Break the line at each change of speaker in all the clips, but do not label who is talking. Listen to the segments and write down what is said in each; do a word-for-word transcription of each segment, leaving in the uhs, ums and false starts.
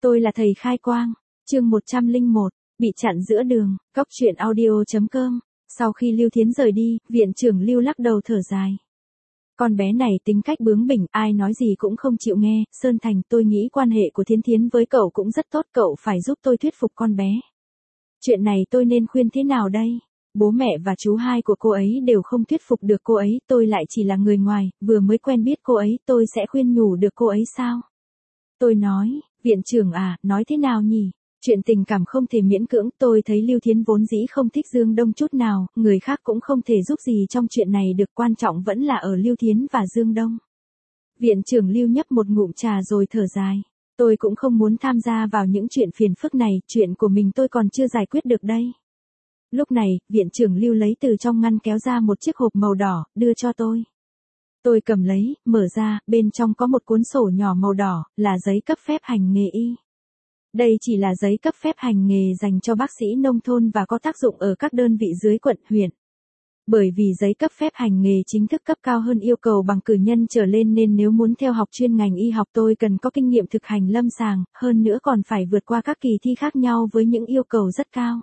Tôi là thầy khai quang, chương một trăm lẻ một, bị chặn giữa đường, cóc truyện audio chấm com. Sau khi Lưu Thiến rời đi, viện trưởng Lưu lắc đầu thở dài. Con bé này tính cách bướng bỉnh, ai nói gì cũng không chịu nghe. Sơn Thành, tôi nghĩ quan hệ của Thiến Thiến với cậu cũng rất tốt, cậu phải giúp tôi thuyết phục con bé. Chuyện này tôi nên khuyên thế nào đây? Bố mẹ và chú hai của cô ấy đều không thuyết phục được cô ấy, tôi lại chỉ là người ngoài, vừa mới quen biết cô ấy, tôi sẽ khuyên nhủ được cô ấy sao? Tôi nói, viện trưởng à, nói thế nào nhỉ? Chuyện tình cảm không thể miễn cưỡng, tôi thấy Lưu Thiến vốn dĩ không thích Dương Đông chút nào, người khác cũng không thể giúp gì trong chuyện này được, quan trọng vẫn là ở Lưu Thiến và Dương Đông. Viện trưởng Lưu nhấp một ngụm trà rồi thở dài. Tôi cũng không muốn tham gia vào những chuyện phiền phức này, chuyện của mình tôi còn chưa giải quyết được đây. Lúc này, viện trưởng Lưu lấy từ trong ngăn kéo ra một chiếc hộp màu đỏ, đưa cho tôi. Tôi cầm lấy, mở ra, bên trong có một cuốn sổ nhỏ màu đỏ, là giấy cấp phép hành nghề y. Đây chỉ là giấy cấp phép hành nghề dành cho bác sĩ nông thôn và có tác dụng ở các đơn vị dưới quận, huyện. Bởi vì giấy cấp phép hành nghề chính thức cấp cao hơn yêu cầu bằng cử nhân trở lên nên nếu muốn theo học chuyên ngành y học tôi cần có kinh nghiệm thực hành lâm sàng, hơn nữa còn phải vượt qua các kỳ thi khác nhau với những yêu cầu rất cao.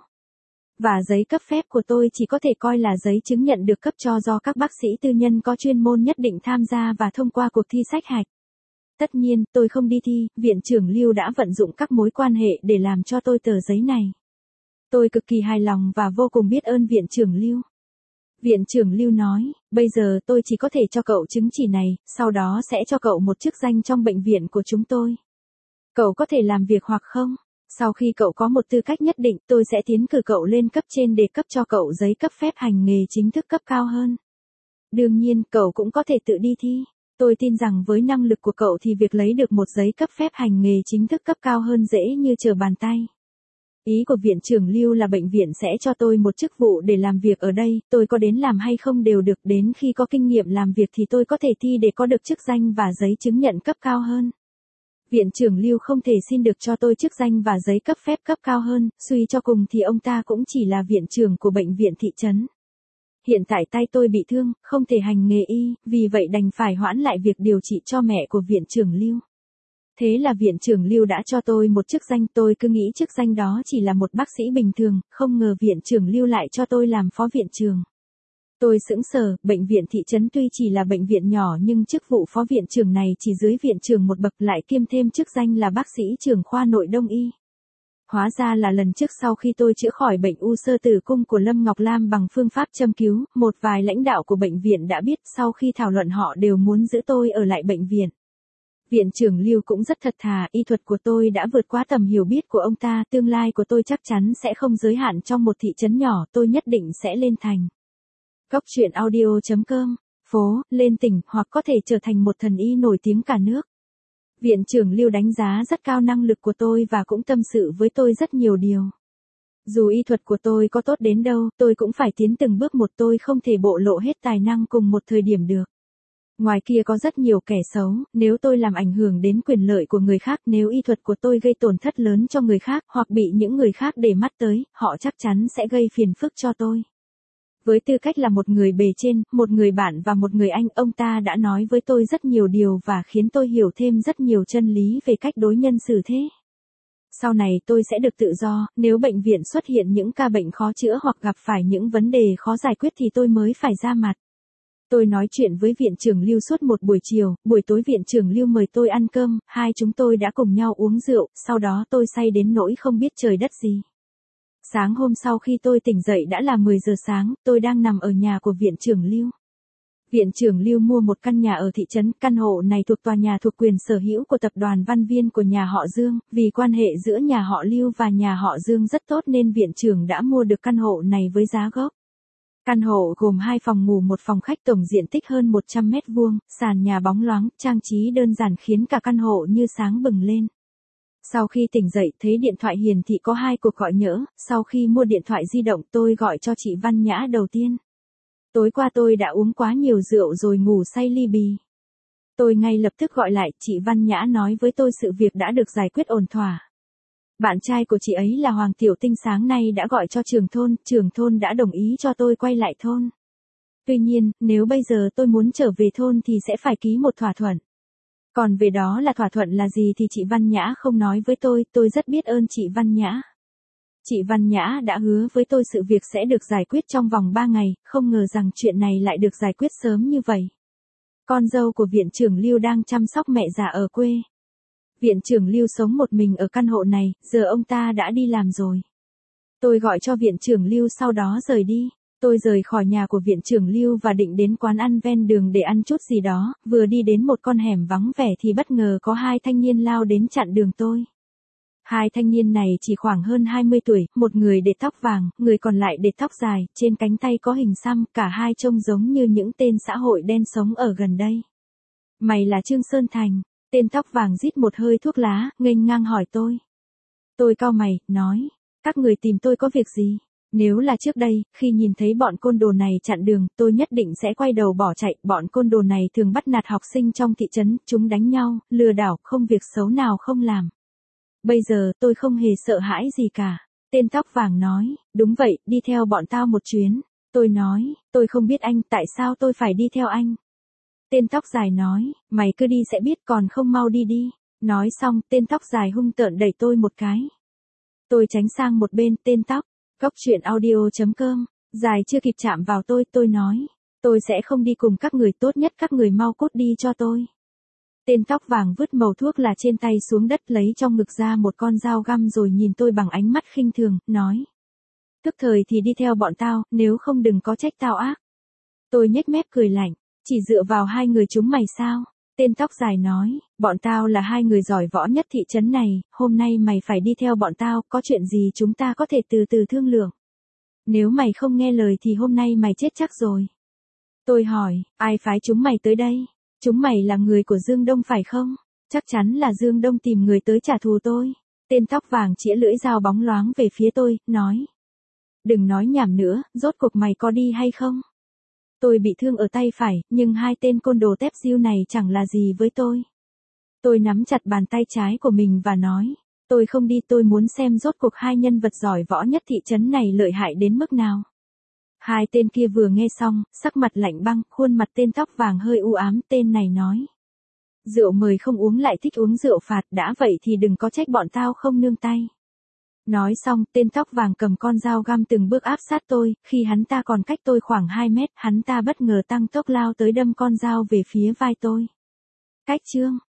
Và giấy cấp phép của tôi chỉ có thể coi là giấy chứng nhận được cấp cho do các bác sĩ tư nhân có chuyên môn nhất định tham gia và thông qua cuộc thi sát hạch. Tất nhiên, tôi không đi thi, viện trưởng Lưu đã vận dụng các mối quan hệ để làm cho tôi tờ giấy này. Tôi cực kỳ hài lòng và vô cùng biết ơn viện trưởng Lưu. Viện trưởng Lưu nói, bây giờ tôi chỉ có thể cho cậu chứng chỉ này, sau đó sẽ cho cậu một chức danh trong bệnh viện của chúng tôi. Cậu có thể làm việc hoặc không? Sau khi cậu có một tư cách nhất định, tôi sẽ tiến cử cậu lên cấp trên để cấp cho cậu giấy cấp phép hành nghề chính thức cấp cao hơn. Đương nhiên, cậu cũng có thể tự đi thi. Tôi tin rằng với năng lực của cậu thì việc lấy được một giấy cấp phép hành nghề chính thức cấp cao hơn dễ như trở bàn tay. Ý của viện trưởng Lưu là bệnh viện sẽ cho tôi một chức vụ để làm việc ở đây, tôi có đến làm hay không đều được, đến khi có kinh nghiệm làm việc thì tôi có thể thi để có được chức danh và giấy chứng nhận cấp cao hơn. Viện trưởng Lưu không thể xin được cho tôi chức danh và giấy cấp phép cấp cao hơn, suy cho cùng thì ông ta cũng chỉ là viện trưởng của bệnh viện thị trấn. Hiện tại tay tôi bị thương, không thể hành nghề y, vì vậy đành phải hoãn lại việc điều trị cho mẹ của viện trưởng Lưu. Thế là viện trưởng Lưu đã cho tôi một chức danh, tôi cứ nghĩ chức danh đó chỉ là một bác sĩ bình thường, không ngờ viện trưởng Lưu lại cho tôi làm phó viện trưởng. Tôi sững sờ, bệnh viện thị trấn tuy chỉ là bệnh viện nhỏ nhưng chức vụ phó viện trưởng này chỉ dưới viện trưởng một bậc, lại kiêm thêm chức danh là bác sĩ trưởng khoa nội đông y. Hóa ra là lần trước sau khi tôi chữa khỏi bệnh u xơ tử cung của Lâm Ngọc Lam bằng phương pháp châm cứu, một vài lãnh đạo của bệnh viện đã biết, sau khi thảo luận họ đều muốn giữ tôi ở lại bệnh viện. Viện trưởng Lưu cũng rất thật thà, y thuật của tôi đã vượt quá tầm hiểu biết của ông ta, tương lai của tôi chắc chắn sẽ không giới hạn trong một thị trấn nhỏ, tôi nhất định sẽ lên thành. Cóc truyện audio chấm com, phố, lên tỉnh, hoặc có thể trở thành một thần y nổi tiếng cả nước. Viện trưởng Lưu đánh giá rất cao năng lực của tôi và cũng tâm sự với tôi rất nhiều điều. Dù y thuật của tôi có tốt đến đâu, tôi cũng phải tiến từng bước một, tôi không thể bộ lộ hết tài năng cùng một thời điểm được. Ngoài kia có rất nhiều kẻ xấu, nếu tôi làm ảnh hưởng đến quyền lợi của người khác, nếu y thuật của tôi gây tổn thất lớn cho người khác, hoặc bị những người khác để mắt tới, họ chắc chắn sẽ gây phiền phức cho tôi. Với tư cách là một người bề trên, một người bạn và một người anh, ông ta đã nói với tôi rất nhiều điều và khiến tôi hiểu thêm rất nhiều chân lý về cách đối nhân xử thế. Sau này tôi sẽ được tự do, nếu bệnh viện xuất hiện những ca bệnh khó chữa hoặc gặp phải những vấn đề khó giải quyết thì tôi mới phải ra mặt. Tôi nói chuyện với viện trưởng Lưu suốt một buổi chiều, buổi tối viện trưởng Lưu mời tôi ăn cơm, hai chúng tôi đã cùng nhau uống rượu, sau đó tôi say đến nỗi không biết trời đất gì. Sáng hôm sau khi tôi tỉnh dậy đã là mười giờ sáng, tôi đang nằm ở nhà của viện trưởng Lưu. Viện trưởng Lưu mua một căn nhà ở thị trấn, căn hộ này thuộc tòa nhà thuộc quyền sở hữu của tập đoàn Văn Viên của nhà họ Dương, vì quan hệ giữa nhà họ Lưu và nhà họ Dương rất tốt nên viện trưởng đã mua được căn hộ này với giá gốc. Căn hộ gồm hai phòng ngủ một phòng khách, tổng diện tích hơn một trăm mét vuông, sàn nhà bóng loáng, trang trí đơn giản khiến cả căn hộ như sáng bừng lên. Sau khi tỉnh dậy, thấy điện thoại hiển thị có hai cuộc gọi nhỡ, sau khi mua điện thoại di động tôi gọi cho chị Văn Nhã đầu tiên. Tối qua tôi đã uống quá nhiều rượu rồi ngủ say li bì. Tôi ngay lập tức gọi lại, chị Văn Nhã nói với tôi sự việc đã được giải quyết ổn thỏa. Bạn trai của chị ấy là Hoàng Tiểu Tinh sáng nay đã gọi cho trưởng thôn, trưởng thôn đã đồng ý cho tôi quay lại thôn. Tuy nhiên, nếu bây giờ tôi muốn trở về thôn thì sẽ phải ký một thỏa thuận. Còn về đó là thỏa thuận là gì thì chị Văn Nhã không nói với tôi, tôi rất biết ơn chị Văn Nhã. Chị Văn Nhã đã hứa với tôi sự việc sẽ được giải quyết trong vòng ba ngày, không ngờ rằng chuyện này lại được giải quyết sớm như vậy. Con dâu của viện trưởng Lưu đang chăm sóc mẹ già ở quê. Viện trưởng Lưu sống một mình ở căn hộ này, giờ ông ta đã đi làm rồi. Tôi gọi cho viện trưởng Lưu sau đó rời đi. Tôi rời khỏi nhà của viện trưởng Lưu và định đến quán ăn ven đường để ăn chút gì đó, vừa đi đến một con hẻm vắng vẻ thì bất ngờ có hai thanh niên lao đến chặn đường tôi. Hai thanh niên này chỉ khoảng hơn hai mươi tuổi, một người để tóc vàng, người còn lại để tóc dài, trên cánh tay có hình xăm, cả hai trông giống như những tên xã hội đen sống ở gần đây. Mày là Trương Sơn Thành, tên tóc vàng rít một hơi thuốc lá, nghênh ngang hỏi tôi. Tôi cau mày, nói, các người tìm tôi có việc gì? Nếu là trước đây, khi nhìn thấy bọn côn đồ này chặn đường, tôi nhất định sẽ quay đầu bỏ chạy, bọn côn đồ này thường bắt nạt học sinh trong thị trấn, chúng đánh nhau, lừa đảo, không việc xấu nào không làm. Bây giờ tôi không hề sợ hãi gì cả. Tên tóc vàng nói, đúng vậy, đi theo bọn tao một chuyến. Tôi nói, tôi không biết anh, tại sao tôi phải đi theo anh? Tên tóc dài nói, mày cứ đi sẽ biết, còn không mau đi đi. Nói xong, tên tóc dài hung tợn đẩy tôi một cái. Tôi tránh sang một bên, tên tóc, góc truyện audio chấm com, dài chưa kịp chạm vào tôi, tôi nói, tôi sẽ không đi cùng các người, tốt nhất các người mau cút đi cho tôi. Tên tóc vàng vứt mẩu thuốc là trên tay xuống đất, lấy trong ngực ra một con dao găm rồi nhìn tôi bằng ánh mắt khinh thường, nói. Tức thời thì đi theo bọn tao, nếu không đừng có trách tao ác. Tôi nhếch mép cười lạnh, chỉ dựa vào hai người chúng mày sao? Tên tóc dài nói, bọn tao là hai người giỏi võ nhất thị trấn này, hôm nay mày phải đi theo bọn tao, có chuyện gì chúng ta có thể từ từ thương lượng. Nếu mày không nghe lời thì hôm nay mày chết chắc rồi. Tôi hỏi, ai phái chúng mày tới đây? Chúng mày là người của Dương Đông phải không? Chắc chắn là Dương Đông tìm người tới trả thù tôi. Tên tóc vàng chĩa lưỡi dao bóng loáng về phía tôi, nói. Đừng nói nhảm nữa, rốt cuộc mày có đi hay không? Tôi bị thương ở tay phải, nhưng hai tên côn đồ tép diêu này chẳng là gì với tôi. Tôi nắm chặt bàn tay trái của mình và nói. Tôi không đi, tôi muốn xem rốt cuộc hai nhân vật giỏi võ nhất thị trấn này lợi hại đến mức nào. Hai tên kia vừa nghe xong, sắc mặt lạnh băng, khuôn mặt tên tóc vàng hơi u ám, tên này nói. Rượu mời không uống lại thích uống rượu phạt, đã vậy thì đừng có trách bọn tao không nương tay. Nói xong, tên tóc vàng cầm con dao găm từng bước áp sát tôi, khi hắn ta còn cách tôi khoảng hai mét, hắn ta bất ngờ tăng tốc lao tới đâm con dao về phía vai tôi. Cách chương.